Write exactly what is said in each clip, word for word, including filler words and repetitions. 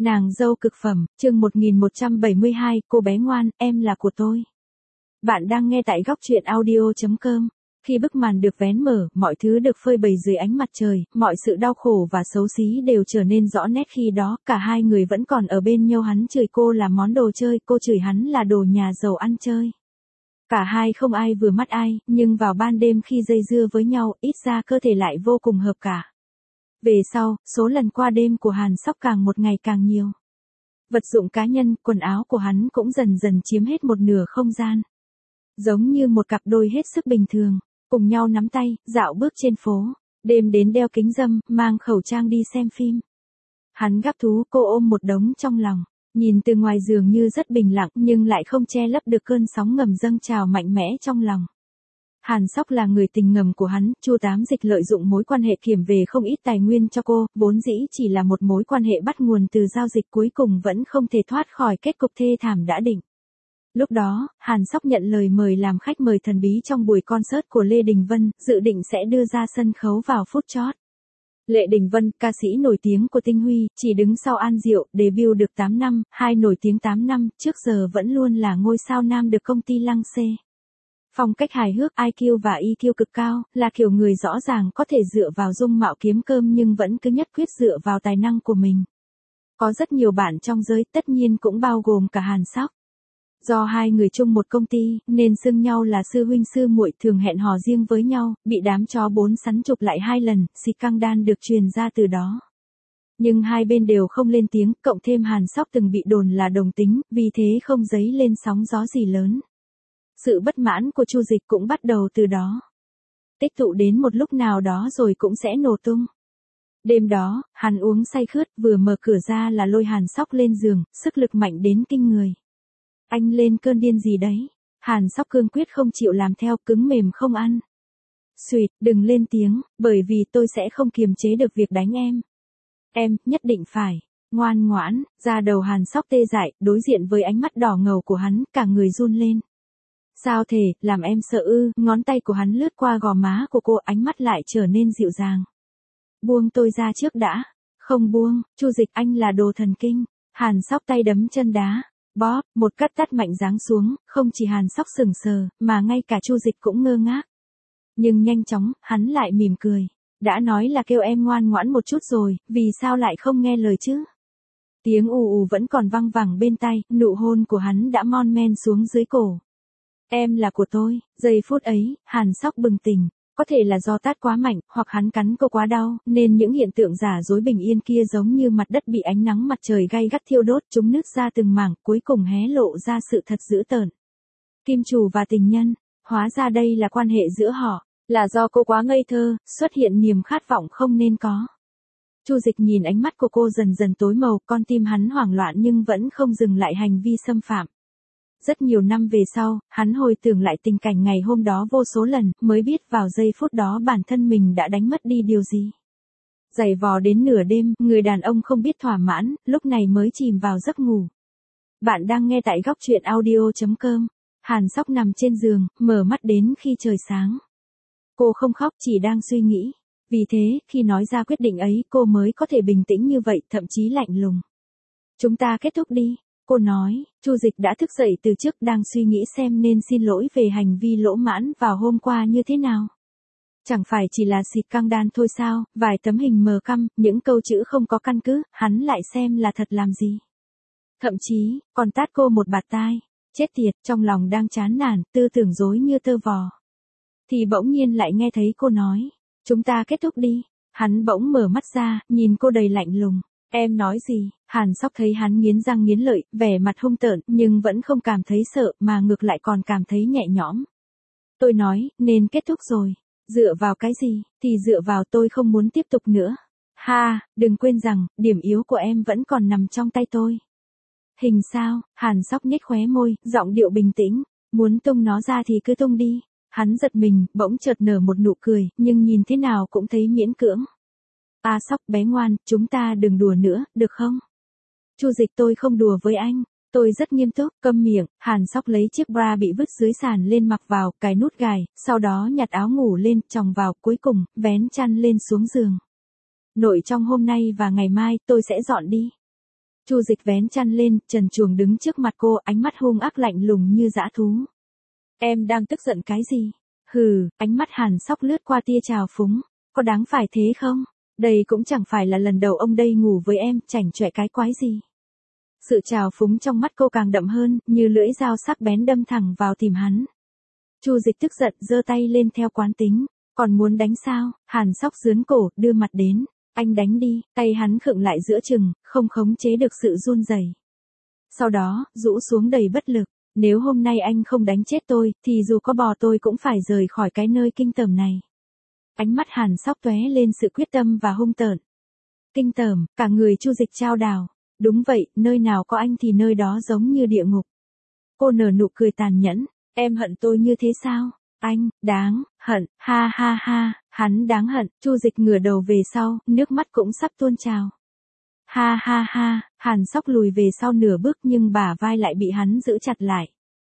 Nàng dâu cực phẩm, chương một nghìn một trăm bảy mươi hai, cô bé ngoan, em là của tôi. Bạn đang nghe tại góc truyện audio chấm com. Khi bức màn được vén mở, mọi thứ được phơi bày dưới ánh mặt trời, mọi sự đau khổ và xấu xí đều trở nên rõ nét khi đó, cả hai người vẫn còn ở bên nhau, hắn chửi cô là món đồ chơi, cô chửi hắn là đồ nhà giàu ăn chơi. Cả hai không ai vừa mắt ai, nhưng vào ban đêm khi dây dưa với nhau, ít ra cơ thể lại vô cùng hợp cả. Về sau, số lần qua đêm của Hàn Sóc càng một ngày càng nhiều. Vật dụng cá nhân, quần áo của hắn cũng dần dần chiếm hết một nửa không gian. Giống như một cặp đôi hết sức bình thường, cùng nhau nắm tay, dạo bước trên phố, đêm đến đeo kính râm, mang khẩu trang đi xem phim. Hắn gắp thú, cô ôm một đống trong lòng, nhìn từ ngoài dường như rất bình lặng nhưng lại không che lấp được cơn sóng ngầm dâng trào mạnh mẽ trong lòng. Hàn Sóc là người tình ngầm của hắn, Chu Tám Dịch lợi dụng mối quan hệ kiểm về không ít tài nguyên cho cô, vốn dĩ chỉ là một mối quan hệ bắt nguồn từ giao dịch, cuối cùng vẫn không thể thoát khỏi kết cục thê thảm đã định. Lúc đó, Hàn Sóc nhận lời mời làm khách mời thần bí trong buổi concert của Lê Đình Vân, dự định sẽ đưa ra sân khấu vào phút chót. Lệ Đình Vân, ca sĩ nổi tiếng của Tinh Huy, chỉ đứng sau An Diệu, debut được tám năm, hai nổi tiếng tám năm, trước giờ vẫn luôn là ngôi sao nam được công ty lăng xê. Phong cách hài hước, i kiu và e kiu cực cao, là kiểu người rõ ràng có thể dựa vào dung mạo kiếm cơm nhưng vẫn cứ nhất quyết dựa vào tài năng của mình. Có rất nhiều bạn trong giới, tất nhiên cũng bao gồm cả Hàn Sóc. Do hai người chung một công ty, nên xưng nhau là sư huynh sư muội, thường hẹn hò riêng với nhau, bị đám chó bốn sắn chụp lại hai lần, scandal được truyền ra từ đó. Nhưng hai bên đều không lên tiếng, cộng thêm Hàn Sóc từng bị đồn là đồng tính, vì thế không dấy lên sóng gió gì lớn. Sự bất mãn của Chu Dịch cũng bắt đầu từ đó. Tích tụ đến một lúc nào đó rồi cũng sẽ nổ tung. Đêm đó, hắn uống say khướt, vừa mở cửa ra là lôi Hàn Sóc lên giường, sức lực mạnh đến kinh người. Anh lên cơn điên gì đấy? Hàn Sóc cương quyết không chịu làm theo, cứng mềm không ăn. Xuyệt, đừng lên tiếng, bởi vì tôi sẽ không kiềm chế được việc đánh em. Em, nhất định phải. Ngoan ngoãn, da đầu Hàn Sóc tê dại, đối diện với ánh mắt đỏ ngầu của hắn, cả người run lên. Sao thể, làm em sợ ư? Ngón tay của hắn lướt qua gò má của cô, ánh mắt lại trở nên dịu dàng. Buông tôi ra trước đã. Không buông, Chu Dịch, anh là đồ thần kinh. Hàn Sóc tay đấm chân đá. Bóp, một cắt tát mạnh giáng xuống, không chỉ Hàn Sóc sừng sờ, mà ngay cả Chu Dịch cũng ngơ ngác. Nhưng nhanh chóng, hắn lại mỉm cười. Đã nói là kêu em ngoan ngoãn một chút rồi, vì sao lại không nghe lời chứ? Tiếng ù ù vẫn còn văng vẳng bên tai, nụ hôn của hắn đã mon men xuống dưới cổ. Em là của tôi. Giây phút ấy, Hàn Sóc bừng tỉnh. Có thể là do tát quá mạnh, hoặc hắn cắn cô quá đau, nên những hiện tượng giả dối bình yên kia giống như mặt đất bị ánh nắng mặt trời gay gắt thiêu đốt, chúng nứt ra từng mảng, cuối cùng hé lộ ra sự thật dữ tợn. Kim chủ và tình nhân, hóa ra đây là quan hệ giữa họ, là do cô quá ngây thơ, xuất hiện niềm khát vọng không nên có. Chu Dịch nhìn ánh mắt của cô dần dần tối màu, con tim hắn hoảng loạn nhưng vẫn không dừng lại hành vi xâm phạm. Rất nhiều năm về sau, hắn hồi tưởng lại tình cảnh ngày hôm đó vô số lần, mới biết vào giây phút đó bản thân mình đã đánh mất đi điều gì. Giày vò đến nửa đêm, người đàn ông không biết thỏa mãn, lúc này mới chìm vào giấc ngủ. Bạn đang nghe tại góc truyện audio chấm com. Hàn Sóc nằm trên giường, mở mắt đến khi trời sáng. Cô không khóc, chỉ đang suy nghĩ. Vì thế, khi nói ra quyết định ấy, cô mới có thể bình tĩnh như vậy, thậm chí lạnh lùng. Chúng ta kết thúc đi. Cô nói. Chu Dịch đã thức dậy từ trước, đang suy nghĩ xem nên xin lỗi về hành vi lỗ mãn vào hôm qua như thế nào. Chẳng phải chỉ là xịt căng đan thôi sao, vài tấm hình mờ căm, những câu chữ không có căn cứ, hắn lại xem là thật làm gì. Thậm chí, còn tát cô một bạt tai. Chết tiệt, trong lòng đang chán nản, tư tưởng rối như tơ vò. Thì bỗng nhiên lại nghe thấy cô nói. Chúng ta kết thúc đi. Hắn bỗng mở mắt ra, nhìn cô đầy lạnh lùng. Em nói gì? Hàn Sóc thấy hắn nghiến răng nghiến lợi, vẻ mặt hung tợn, nhưng vẫn không cảm thấy sợ, mà ngược lại còn cảm thấy nhẹ nhõm. Tôi nói, nên kết thúc rồi. Dựa vào cái gì? Thì dựa vào tôi không muốn tiếp tục nữa. Ha, đừng quên rằng, điểm yếu của em vẫn còn nằm trong tay tôi. Hình sao? Hàn Sóc nhếch khóe môi, giọng điệu bình tĩnh. Muốn tung nó ra thì cứ tung đi. Hắn giật mình, bỗng chợt nở một nụ cười, nhưng nhìn thế nào cũng thấy miễn cưỡng. À Sóc bé ngoan, chúng ta đừng đùa nữa, được không? Chu Dịch, tôi không đùa với anh. Tôi rất nghiêm túc, câm miệng. Hàn Sóc lấy chiếc bra bị vứt dưới sàn lên mặc vào, cài nút gài, sau đó nhặt áo ngủ lên, choàng vào, cuối cùng, vén chăn lên xuống giường. Nội trong hôm nay và ngày mai, tôi sẽ dọn đi. Chu Dịch vén chăn lên, trần truồng đứng trước mặt cô, ánh mắt hung ác lạnh lùng như dã thú. Em đang tức giận cái gì? Hừ, ánh mắt Hàn Sóc lướt qua tia trào phúng. Có đáng phải thế không? Đây cũng chẳng phải là lần đầu ông đây ngủ với em, chảnh chọe cái quái gì. Sự trào phúng trong mắt cô càng đậm hơn, như lưỡi dao sắc bén đâm thẳng vào tìm hắn. Chu Dịch tức giận, giơ tay lên theo quán tính. Còn muốn đánh sao? Hàn Sóc giương cổ, đưa mặt đến. Anh đánh đi, tay hắn khựng lại giữa chừng, không khống chế được sự run rẩy. Sau đó, rũ xuống đầy bất lực. Nếu hôm nay anh không đánh chết tôi, thì dù có bò tôi cũng phải rời khỏi cái nơi kinh tởm này. Ánh mắt Hàn Sóc tóe lên sự quyết tâm và hung tợn. Kinh tởm, cả người Chu Dịch chao đảo. Đúng vậy, nơi nào có anh thì nơi đó giống như địa ngục. Cô nở nụ cười tàn nhẫn. Em hận tôi như thế sao? Anh, đáng, hận, ha ha ha, hắn đáng hận. Chu Dịch ngửa đầu về sau, nước mắt cũng sắp tuôn trào. Ha ha ha, Hàn Sóc lùi về sau nửa bước nhưng bả vai lại bị hắn giữ chặt lại.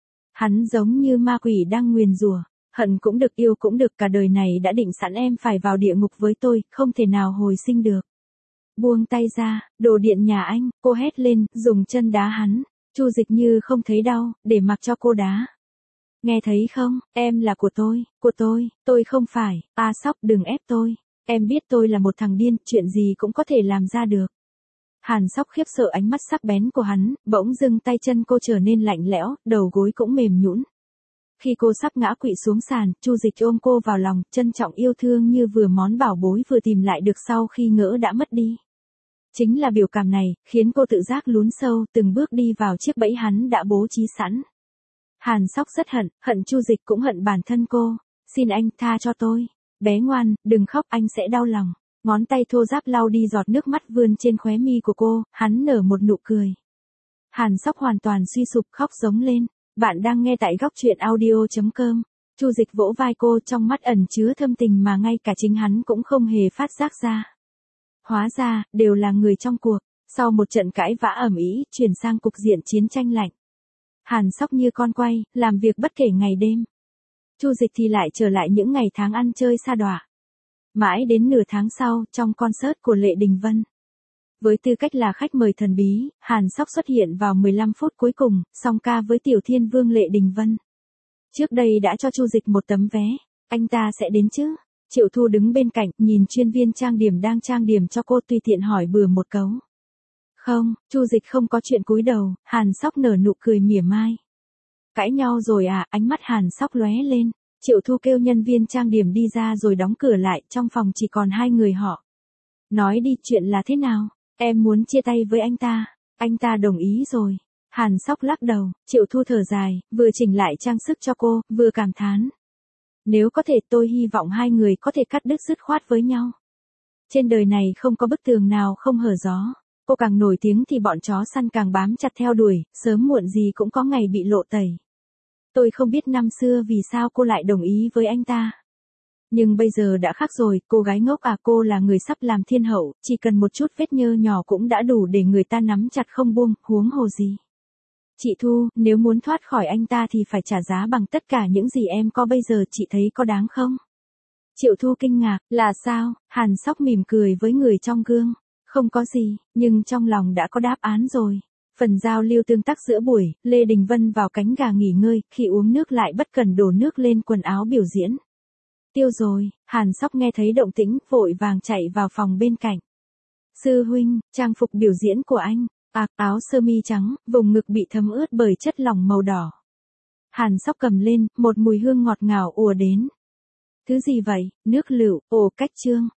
Hắn giống như ma quỷ đang nguyền rủa, hận cũng được yêu cũng được, cả đời này đã định sẵn em phải vào địa ngục với tôi, không thể nào hồi sinh được. Buông tay ra, đồ điện nhà anh, cô hét lên, dùng chân đá hắn. Chu Dịch như không thấy đau, để mặc cho cô đá. Nghe thấy không, em là của tôi, của tôi, tôi không phải, a Sóc đừng ép tôi. Em biết tôi là một thằng điên, chuyện gì cũng có thể làm ra được. Hàn Sóc khiếp sợ ánh mắt sắc bén của hắn, bỗng dưng tay chân cô trở nên lạnh lẽo, đầu gối cũng mềm nhũn. Khi cô sắp ngã quỵ xuống sàn, Chu Dịch ôm cô vào lòng, trân trọng yêu thương như vừa món bảo bối vừa tìm lại được sau khi ngỡ đã mất đi. Chính là biểu cảm này, khiến cô tự giác lún sâu, từng bước đi vào chiếc bẫy hắn đã bố trí sẵn. Hàn Sóc rất hận, hận Chu Dịch cũng hận bản thân cô. Xin anh tha cho tôi. Bé ngoan, đừng khóc, anh sẽ đau lòng. Ngón tay thô ráp lau đi giọt nước mắt vươn trên khóe mi của cô, hắn nở một nụ cười. Hàn Sóc hoàn toàn suy sụp khóc giống lên. Bạn đang nghe tại góc truyện audio chấm com. Chu Dịch vỗ vai cô, trong mắt ẩn chứa thâm tình mà ngay cả chính hắn cũng không hề phát giác ra. Hóa ra, đều là người trong cuộc. Sau một trận cãi vã ầm ĩ, chuyển sang cục diện chiến tranh lạnh. Hàn Sóc như con quay, làm việc bất kể ngày đêm. Chu Dịch thì lại trở lại những ngày tháng ăn chơi sa đọa. Mãi đến nửa tháng sau, trong concert của Lệ Đình Vân. Với tư cách là khách mời thần bí, Hàn Sóc xuất hiện vào mười lăm phút cuối cùng, song ca với Tiểu Thiên Vương Lệ Đình Vân. Trước đây đã cho Chu Dịch một tấm vé, anh ta sẽ đến chứ? Triệu Thu đứng bên cạnh, nhìn chuyên viên trang điểm đang trang điểm cho cô, tùy tiện hỏi bừa một câu. Không, Chu Dịch không có chuyện cúi đầu, Hàn Sóc nở nụ cười mỉa mai. Cãi nhau rồi à? Ánh mắt Hàn Sóc lóe lên. Triệu Thu kêu nhân viên trang điểm đi ra rồi đóng cửa lại, trong phòng chỉ còn hai người họ. Nói đi, chuyện là thế nào? Em muốn chia tay với anh ta. Anh ta đồng ý rồi. Hàn Sóc lắc đầu, Triệu Thu thở dài, vừa chỉnh lại trang sức cho cô, vừa cảm thán. Nếu có thể tôi hy vọng hai người có thể cắt đứt dứt khoát với nhau. Trên đời này không có bức tường nào không hở gió. Cô càng nổi tiếng thì bọn chó săn càng bám chặt theo đuổi, sớm muộn gì cũng có ngày bị lộ tẩy. Tôi không biết năm xưa vì sao cô lại đồng ý với anh ta. Nhưng bây giờ đã khác rồi, cô gái ngốc à, cô là người sắp làm thiên hậu, chỉ cần một chút vết nhơ nhỏ cũng đã đủ để người ta nắm chặt không buông, huống hồ gì. Chị Thu, nếu muốn thoát khỏi anh ta thì phải trả giá bằng tất cả những gì em có bây giờ, chị thấy có đáng không? Triệu Thu kinh ngạc, là sao? Hàn Sóc mỉm cười với người trong gương. Không có gì, nhưng trong lòng đã có đáp án rồi. Phần giao lưu tương tác giữa buổi, Lê Đình Vân vào cánh gà nghỉ ngơi, khi uống nước lại bất cần đổ nước lên quần áo biểu diễn. Tiêu rồi, Hàn Sóc nghe thấy động tĩnh, vội vàng chạy vào phòng bên cạnh. Sư huynh, trang phục biểu diễn của anh, à, áo sơ mi trắng, vùng ngực bị thấm ướt bởi chất lỏng màu đỏ. Hàn Sóc cầm lên, một mùi hương ngọt ngào ùa đến. Thứ gì vậy? Nước lựu, ồ cách trương.